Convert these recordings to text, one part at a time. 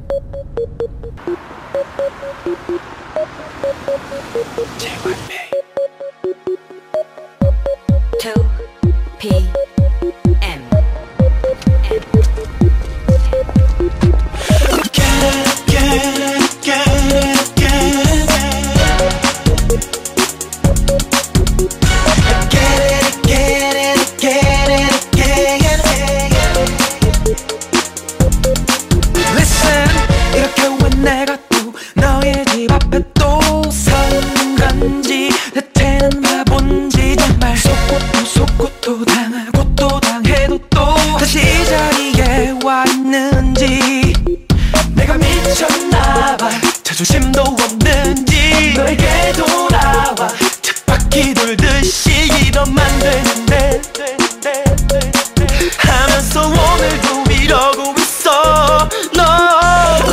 자존심도 없는지 너에게 돌아와 쳇바퀴 돌듯이 이러면 안 되는데 하면서 오늘도 이러고 있어 너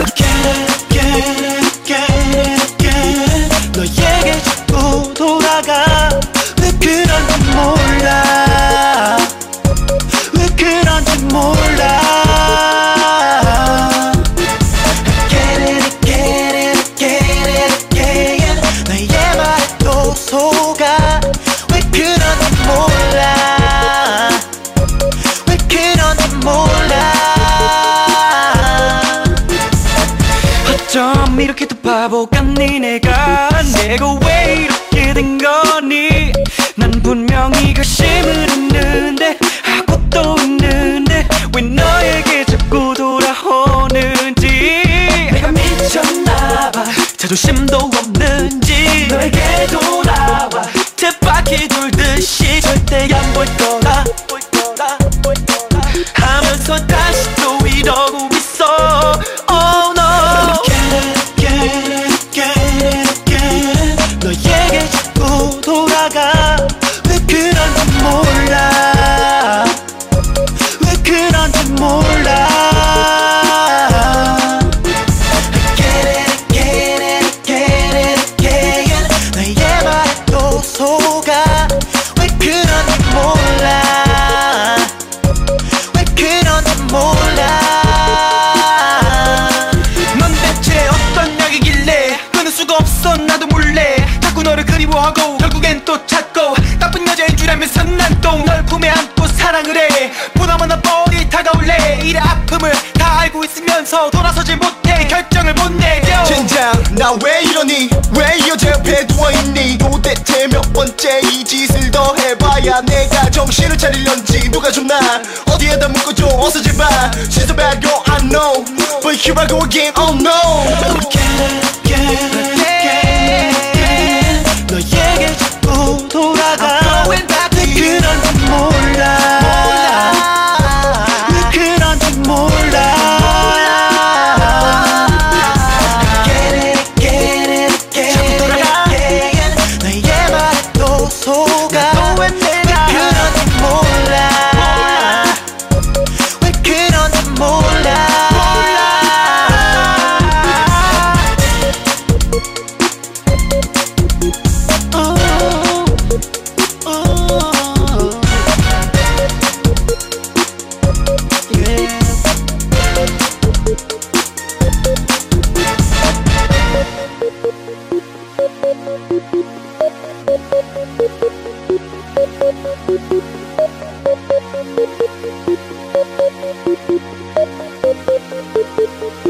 너에게 자꾸 돌아가 왜 그런지 몰라 왜 그런지 몰라 속아 왜 그런지 몰라 왜 그런지 몰라 어쩜 이렇게도 바보 같니 내가 왜 이렇게 된 거니 난 분명히 결심을 했는데 하고 또 있는데 왜 너에게 자꾸 돌아오는지 내가 미쳤나봐 자존심도 없는지 너에게 돌아와 쳇바퀴 돌듯이 절대 안 볼 거라 하면서 다시 또 이러고 있어 Oh no 너에게 자꾸 돌아가 왜 그런지 몰라 왜 그런지 몰라 속아 왜 그런지 몰라 왜 그런지 몰라 넌 대체 어떤 약이길래 끊을 수가 없어 나도 몰래 자꾸 너를 그리워하고 결국엔 또 찾고 나쁜 여자인 줄 알면서 난 또 널 품에 안고 사랑을 해 보나마나 뻔히 다가올래 이 아픔을 다 알고 있으면서 돌아서지 못해 결정을 못 내려 젠장 나 왜 이러니 왜 이 여자 옆에 누워있니 도대체 몇 번째 이 짓을 더 해봐야 내가 정신을 차리려는지 누가 좀 나 어디에다 묶어줘 어서 제발 She's a bad girl I know But here I go again oh no 너에게 자꾸 돌아가 왜 그런지 몰라 왜 그런지 몰라 자꾸 돌아가 너의 말에 또 속아 왜 그런지 몰라 왜 그런지 몰라 Yeah.